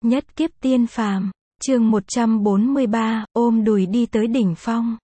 Nhất kiếp tiên phàm, chương 143, ôm đùi đi tới đỉnh phong.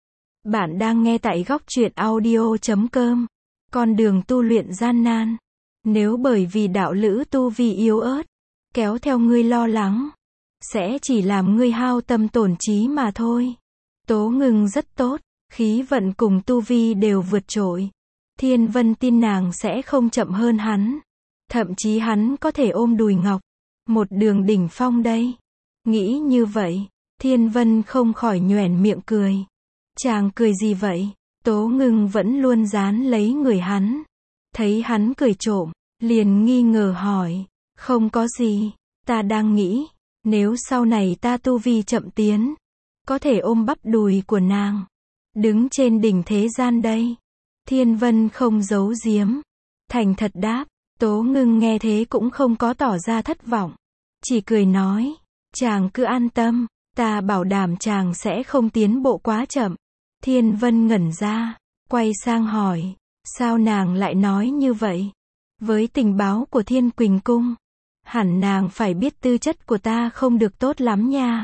Bạn đang nghe tại góc truyện audio.com. Con đường tu luyện gian nan. Nếu bởi vì đạo lữ tu vi yếu ớt, kéo theo ngươi lo lắng, sẽ chỉ làm ngươi hao tâm tổn trí mà thôi. Tố Ngưng rất tốt, khí vận cùng tu vi đều vượt trội. Thiên Vân tin nàng sẽ không chậm hơn hắn. Thậm chí hắn có thể ôm đùi ngọc, một đường đỉnh phong đây. Nghĩ như vậy, Thiên Vân không khỏi nhoẻn miệng cười. Chàng cười gì vậy? Tố Ngưng vẫn luôn dán lấy người hắn. Thấy hắn cười trộm, liền nghi ngờ hỏi. Không có gì, ta đang nghĩ, nếu sau này ta tu vi chậm tiến, có thể ôm bắp đùi của nàng, đứng trên đỉnh thế gian đây. Thiên Vân không giấu giếm, thành thật đáp. Tố Ngưng nghe thế cũng không có tỏ ra thất vọng, chỉ cười nói, chàng cứ an tâm, ta bảo đảm chàng sẽ không tiến bộ quá chậm. Thiên Vân ngẩn ra, quay sang hỏi, sao nàng lại nói như vậy? Với tình báo của Thiên Quỳnh Cung, hẳn nàng phải biết tư chất của ta không được tốt lắm nha.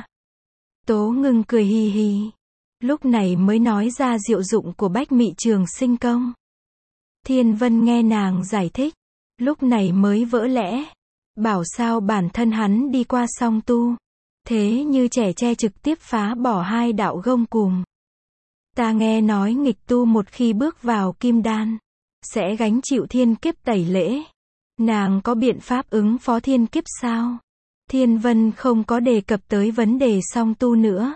Tố Ngưng cười hì hì, lúc này mới nói ra diệu dụng của Bách Mị Trường Sinh Công. Thiên Vân nghe nàng giải thích, lúc này mới vỡ lẽ, bảo sao bản thân hắn đi qua song tu, thế như trẻ tre trực tiếp phá bỏ hai đạo gông cùm. Ta nghe nói nghịch tu một khi bước vào kim đan, sẽ gánh chịu thiên kiếp tẩy lễ. Nàng có biện pháp ứng phó thiên kiếp sao? Thiên Vân không có đề cập tới vấn đề song tu nữa.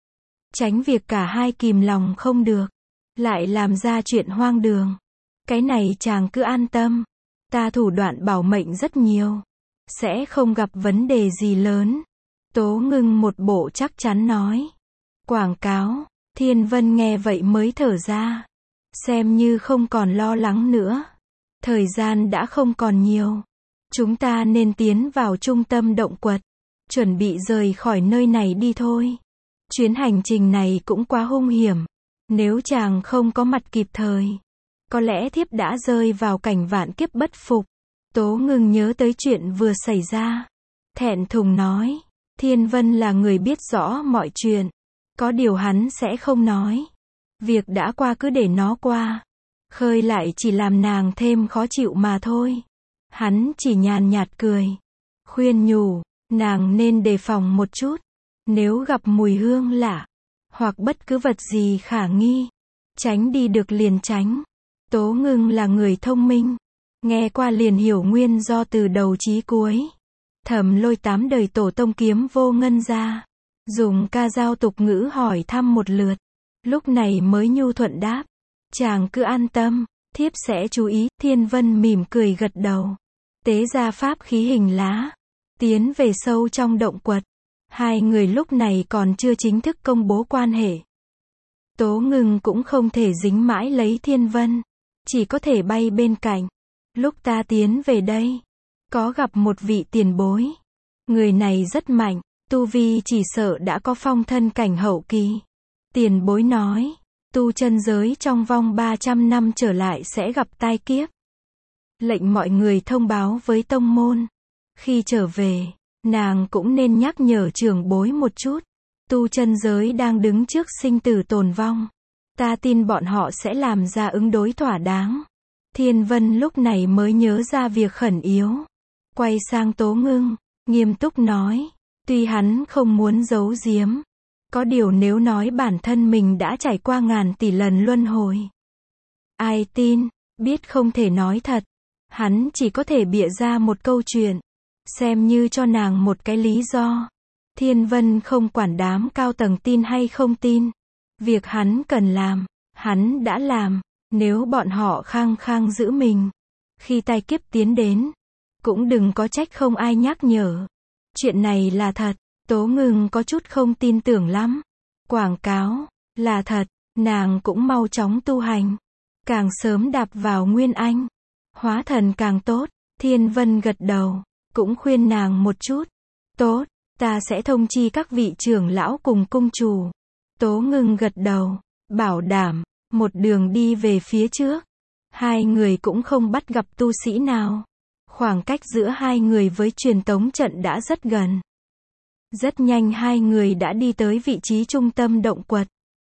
Tránh việc cả hai kìm lòng không được, lại làm ra chuyện hoang đường. Cái này chàng cứ an tâm. Ta thủ đoạn bảo mệnh rất nhiều, sẽ không gặp vấn đề gì lớn. Tố Ngưng một bộ chắc chắn nói. Quảng cáo. Thiên Vân nghe vậy mới thở ra, xem như không còn lo lắng nữa. Thời gian đã không còn nhiều, chúng ta nên tiến vào trung tâm động quật, chuẩn bị rời khỏi nơi này đi thôi. Chuyến hành trình này cũng quá hung hiểm, nếu chàng không có mặt kịp thời, có lẽ thiếp đã rơi vào cảnh vạn kiếp bất phục. Tố Ngưng nhớ tới chuyện vừa xảy ra, thẹn thùng nói. Thiên Vân là người biết rõ mọi chuyện, có điều hắn sẽ không nói. Việc đã qua cứ để nó qua, khơi lại chỉ làm nàng thêm khó chịu mà thôi. Hắn chỉ nhàn nhạt cười, khuyên nhủ, nàng nên đề phòng một chút. Nếu gặp mùi hương lạ, hoặc bất cứ vật gì khả nghi, tránh đi được liền tránh. Tố Ngưng là người thông minh, nghe qua liền hiểu nguyên do từ đầu chí cuối. Thẩm Lôi 8 đời tổ tông kiếm vô ngân ra, dùng ca dao tục ngữ hỏi thăm một lượt, lúc này mới nhu thuận đáp, chàng cứ an tâm, thiếp sẽ chú ý. Thiên Vân mỉm cười gật đầu, tế ra pháp khí hình lá, tiến về sâu trong động quật. Hai người lúc này còn chưa chính thức công bố quan hệ. Tố Ngưng cũng không thể dính mãi lấy Thiên Vân, chỉ có thể bay bên cạnh. Lúc ta tiến về đây, có gặp một vị tiền bối. Người này rất mạnh, tu vi chỉ sợ đã có phong thân cảnh hậu kỳ. Tiền bối nói, tu chân giới trong vòng 300 năm trở lại sẽ gặp tai kiếp. Lệnh mọi người thông báo với tông môn. Khi trở về, nàng cũng nên nhắc nhở trưởng bối một chút. Tu chân giới đang đứng trước sinh tử tồn vong. Ta tin bọn họ sẽ làm ra ứng đối thỏa đáng. Thiên Vân lúc này mới nhớ ra việc khẩn yếu. Quay sang Tố Ngưng, nghiêm túc nói. Tuy hắn không muốn giấu giếm, có điều nếu nói bản thân mình đã trải qua ngàn tỷ lần luân hồi, ai tin, biết không thể nói thật. Hắn chỉ có thể bịa ra một câu chuyện, xem như cho nàng một cái lý do. Thiên Vân không quản đám cao tầng tin hay không tin. Việc hắn cần làm, hắn đã làm. Nếu bọn họ khăng khăng giữ mình, khi tai kiếp tiến đến, cũng đừng có trách không ai nhắc nhở. Chuyện này là thật. Tố Ngưng có chút không tin tưởng lắm. Quảng cáo là thật, nàng cũng mau chóng tu hành, càng sớm đạp vào nguyên anh, hóa thần càng tốt. Thiên Vân gật đầu, cũng khuyên nàng một chút. Tốt, ta sẽ thông chi các vị trưởng lão cùng cung chủ. Tố Ngưng gật đầu, bảo đảm, một đường đi về phía trước. Hai người cũng không bắt gặp tu sĩ nào. Khoảng cách giữa hai người với truyền tống trận đã rất gần. Rất nhanh hai người đã đi tới vị trí trung tâm động quật.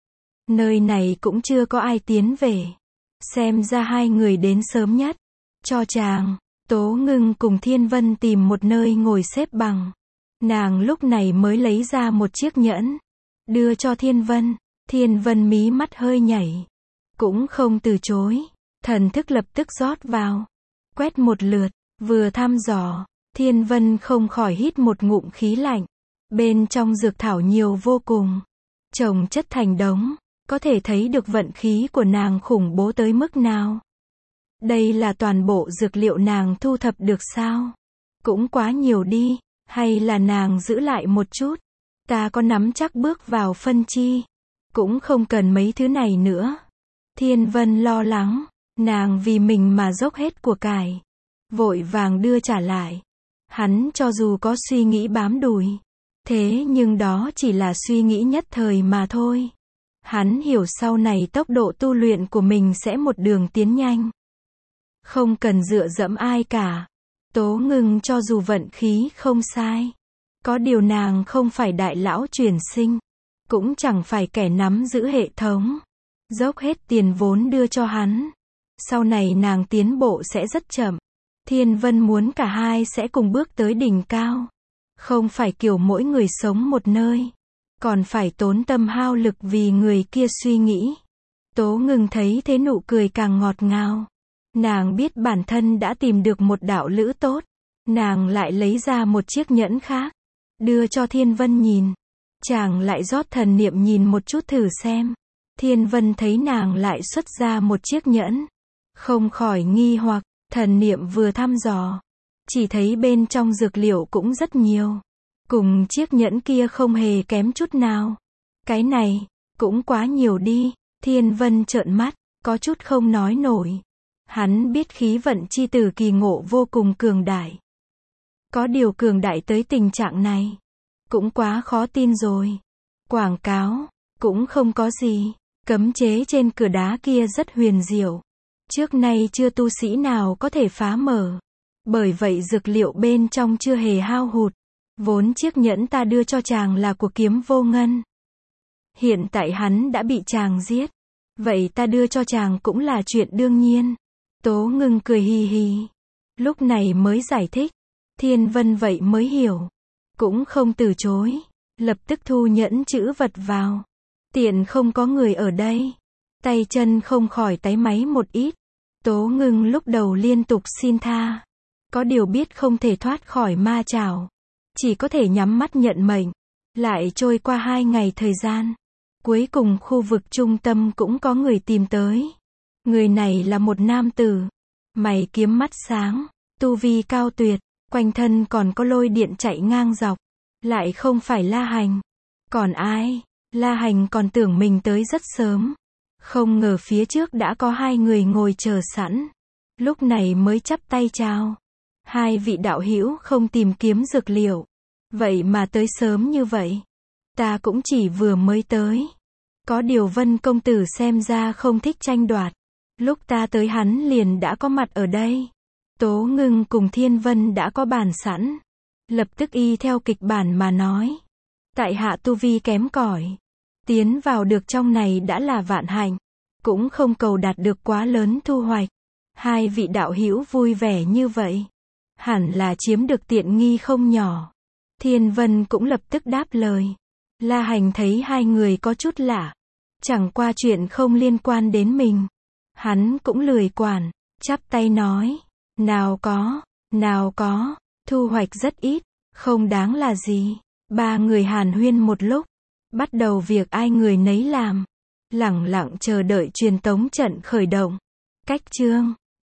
Nơi này cũng chưa có ai tiến về. Xem ra hai người đến sớm nhất. Cho chàng, Tố Ngưng cùng Thiên Vân tìm một nơi ngồi xếp bằng. Nàng lúc này mới lấy ra một chiếc nhẫn. Đưa cho Thiên Vân. Thiên Vân mí mắt hơi nhảy. Cũng không từ chối. Thần thức lập tức rót vào. Quét một lượt. Vừa thăm dò. Thiên Vân không khỏi hít một ngụm khí lạnh. Bên trong dược thảo nhiều vô cùng. Chồng chất thành đống. Có thể thấy được vận khí của nàng khủng bố tới mức nào. Đây là toàn bộ dược liệu nàng thu thập được sao? Cũng quá nhiều đi. Hay là nàng giữ lại một chút? Ta có nắm chắc bước vào phân chi. Cũng không cần mấy thứ này nữa. Thiên Vân lo lắng. Nàng vì mình mà dốc hết của cải. Vội vàng đưa trả lại. Hắn cho dù có suy nghĩ bám đuổi. Thế nhưng đó chỉ là suy nghĩ nhất thời mà thôi. Hắn hiểu sau này tốc độ tu luyện của mình sẽ một đường tiến nhanh. Không cần dựa dẫm ai cả. Tố Ngưng cho dù vận khí không sai. Có điều nàng không phải đại lão chuyển sinh. Cũng chẳng phải kẻ nắm giữ hệ thống. Dốc hết tiền vốn đưa cho hắn. Sau này nàng tiến bộ sẽ rất chậm. Thiên Vân muốn cả hai sẽ cùng bước tới đỉnh cao. Không phải kiểu mỗi người sống một nơi. Còn phải tốn tâm hao lực vì người kia suy nghĩ. Tố Ngưng thấy thế nụ cười càng ngọt ngào. Nàng biết bản thân đã tìm được một đạo lữ tốt. Nàng lại lấy ra một chiếc nhẫn khác. Đưa cho Thiên Vân nhìn. Chàng lại rót thần niệm nhìn một chút thử xem. Thiên Vân thấy nàng lại xuất ra một chiếc nhẫn. Không khỏi nghi hoặc, thần niệm vừa thăm dò. Chỉ thấy bên trong dược liệu cũng rất nhiều. Cùng chiếc nhẫn kia không hề kém chút nào. Cái này, cũng quá nhiều đi. Thiên Vân trợn mắt, có chút không nói nổi. Hắn biết khí vận chi tử kỳ ngộ vô cùng cường đại. Có điều cường đại tới tình trạng này. Cũng quá khó tin rồi. Quảng cáo, cũng không có gì. Cấm chế trên cửa đá kia rất huyền diệu. Trước nay chưa tu sĩ nào có thể phá mở. Bởi vậy dược liệu bên trong chưa hề hao hụt. Vốn chiếc nhẫn ta đưa cho chàng là của Kiếm Vô Ngân. Hiện tại hắn đã bị chàng giết. Vậy ta đưa cho chàng cũng là chuyện đương nhiên. Tố Ngưng cười hì hì. Lúc này mới giải thích. Thiên Vân vậy mới hiểu. Cũng không từ chối. Lập tức thu nhẫn chữ vật vào. Tiện không có người ở đây. Tay chân không khỏi táy máy một ít. Tố Ngưng lúc đầu liên tục xin tha. Có điều biết không thể thoát khỏi ma chảo. Chỉ có thể nhắm mắt nhận mệnh. Lại trôi qua 2 ngày thời gian. Cuối cùng khu vực trung tâm cũng có người tìm tới. Người này là một nam tử. Mày kiếm mắt sáng. Tu vi cao tuyệt. Quanh thân còn có lôi điện chạy ngang dọc. Lại không phải La Hành. Còn ai? La Hành còn tưởng mình tới rất sớm. Không ngờ phía trước đã có 2 người ngồi chờ sẵn. Lúc này mới chắp tay chào. 2 vị đạo hữu không tìm kiếm dược liệu. Vậy mà tới sớm như vậy. Ta cũng chỉ vừa mới tới. Có điều Vân công tử xem ra không thích tranh đoạt. Lúc ta tới hắn liền đã có mặt ở đây. Tố Ngưng cùng Thiên Vân đã có bàn sẵn. Lập tức y theo kịch bản mà nói. Tại hạ tu vi kém cỏi. Tiến vào được trong này đã là vạn hạnh. Cũng không cầu đạt được quá lớn thu hoạch. 2 vị đạo hữu vui vẻ như vậy. Hẳn là chiếm được tiện nghi không nhỏ. Thiên Vân cũng lập tức đáp lời. La Hành thấy 2 người có chút lạ. Chẳng qua chuyện không liên quan đến mình. Hắn cũng lười quản. Chắp tay nói. Nào có. Thu hoạch rất ít. Không đáng là gì. 3 người hàn huyên một lúc. Bắt đầu việc ai người nấy làm. Lẳng lặng chờ đợi truyền tống trận khởi động. Cách chương